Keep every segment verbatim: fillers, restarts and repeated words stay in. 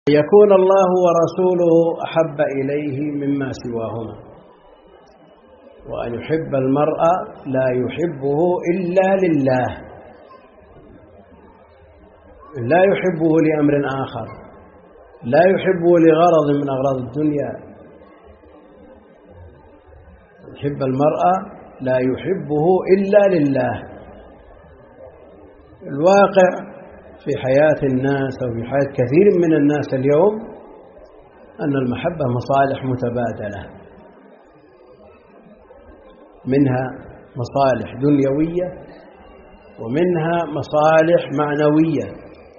يكون الله ورسوله أحب إليه مما سواهما، وأن يحب المرء لا يحبه إلا لله، لا يحبه لأمر آخر، لا يحبه لغرض من أغراض الدنيا. يحب المرء لا يحبه إلا لله. الواقع في حياة الناس أو في حياة كثير من الناس اليوم أن المحبة مصالح متبادلة، منها مصالح دنيوية ومنها مصالح معنوية.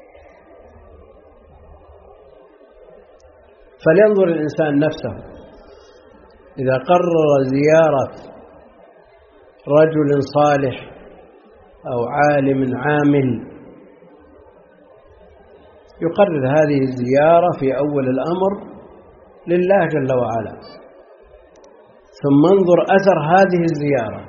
فلينظر الإنسان نفسه إذا قرر زيارة رجل صالح أو عالم عامل، يقرر هذه الزيارة في أول الأمر لله جل وعلا، ثم انظر أثر هذه الزيارة.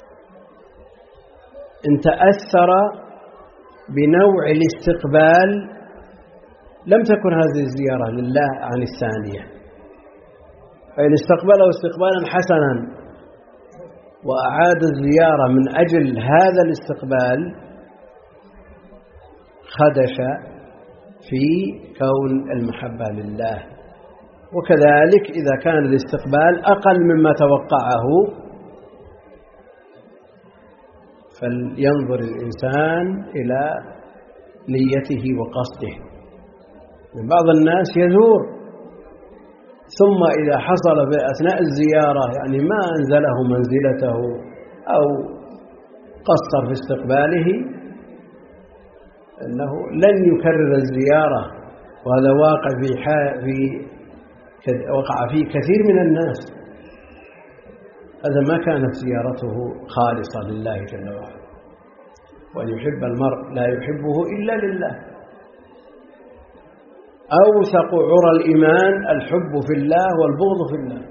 إن تأثر بنوع الاستقبال لم تكن هذه الزيارة لله عن الثانية، فإن استقبله استقبالا حسنا وأعاد الزيارة من أجل هذا الاستقبال خدش في كون المحبة لله. وكذلك إذا كان الاستقبال أقل مما توقعه فلينظر الإنسان إلى نيته وقصده. من بعض الناس يزور ثم إذا حصل في أثناء الزيارة يعني ما أنزله منزلته أو قصر في استقباله أنه لن يكرر الزيارة، وهذا واقع في في وقع فيه كثير من الناس. هذا ما كانت زيارته خالصة لله جل وعلا. وأن يحب المرء لا يحبه إلا لله. أوثق عرى الإيمان الحب في الله والبغض في الله.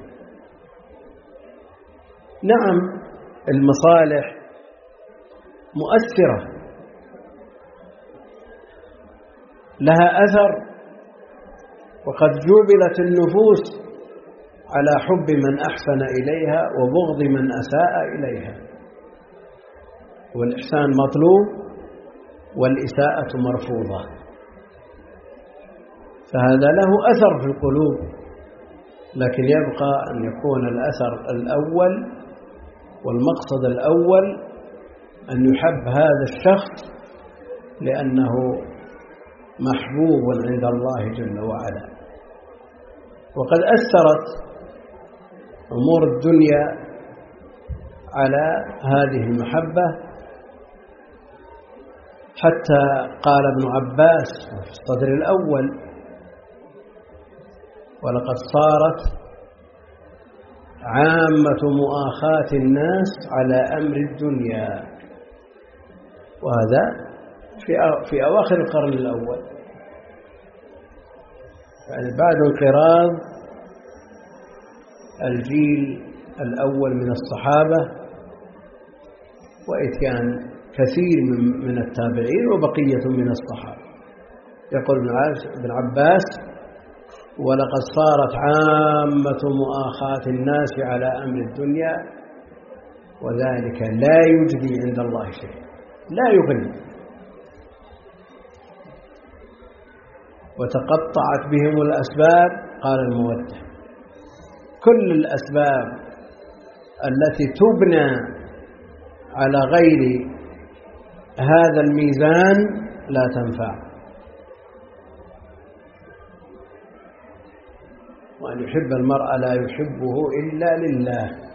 نعم المصالح مؤثرة، لها أثر، وقد جبلت النفوس على حب من أحسن إليها وبغض من أساء إليها، والإحسان مطلوب والإساءة مرفوضة، فهذا له أثر في القلوب، لكن يبقى أن يكون الأثر الأول والمقصد الأول أن يحب هذا الشخص لأنه محبوب عند الله جل وعلا. وقد أثرت أمور الدنيا على هذه المحبة، حتى قال ابن عباس في الصدر الأول: ولقد صارت عامة مؤاخاة الناس على أمر الدنيا. وهذا في في أواخر القرن الأول، يعني بعد انقراض الجيل الأول من الصحابة وإتيان كثير من من التابعين وبقية من الصحابة. يقول ابن عباس: ولقد صارت عامة مؤاخاة الناس على أمر الدنيا وذلك لا يجدي عند الله شيء، لا يغني. وتقطعت بهم الأسباب، قال المودة: كل الأسباب التي تبنى على غير هذا الميزان لا تنفع. وأن يحب المرء لا يحبه إلا لله.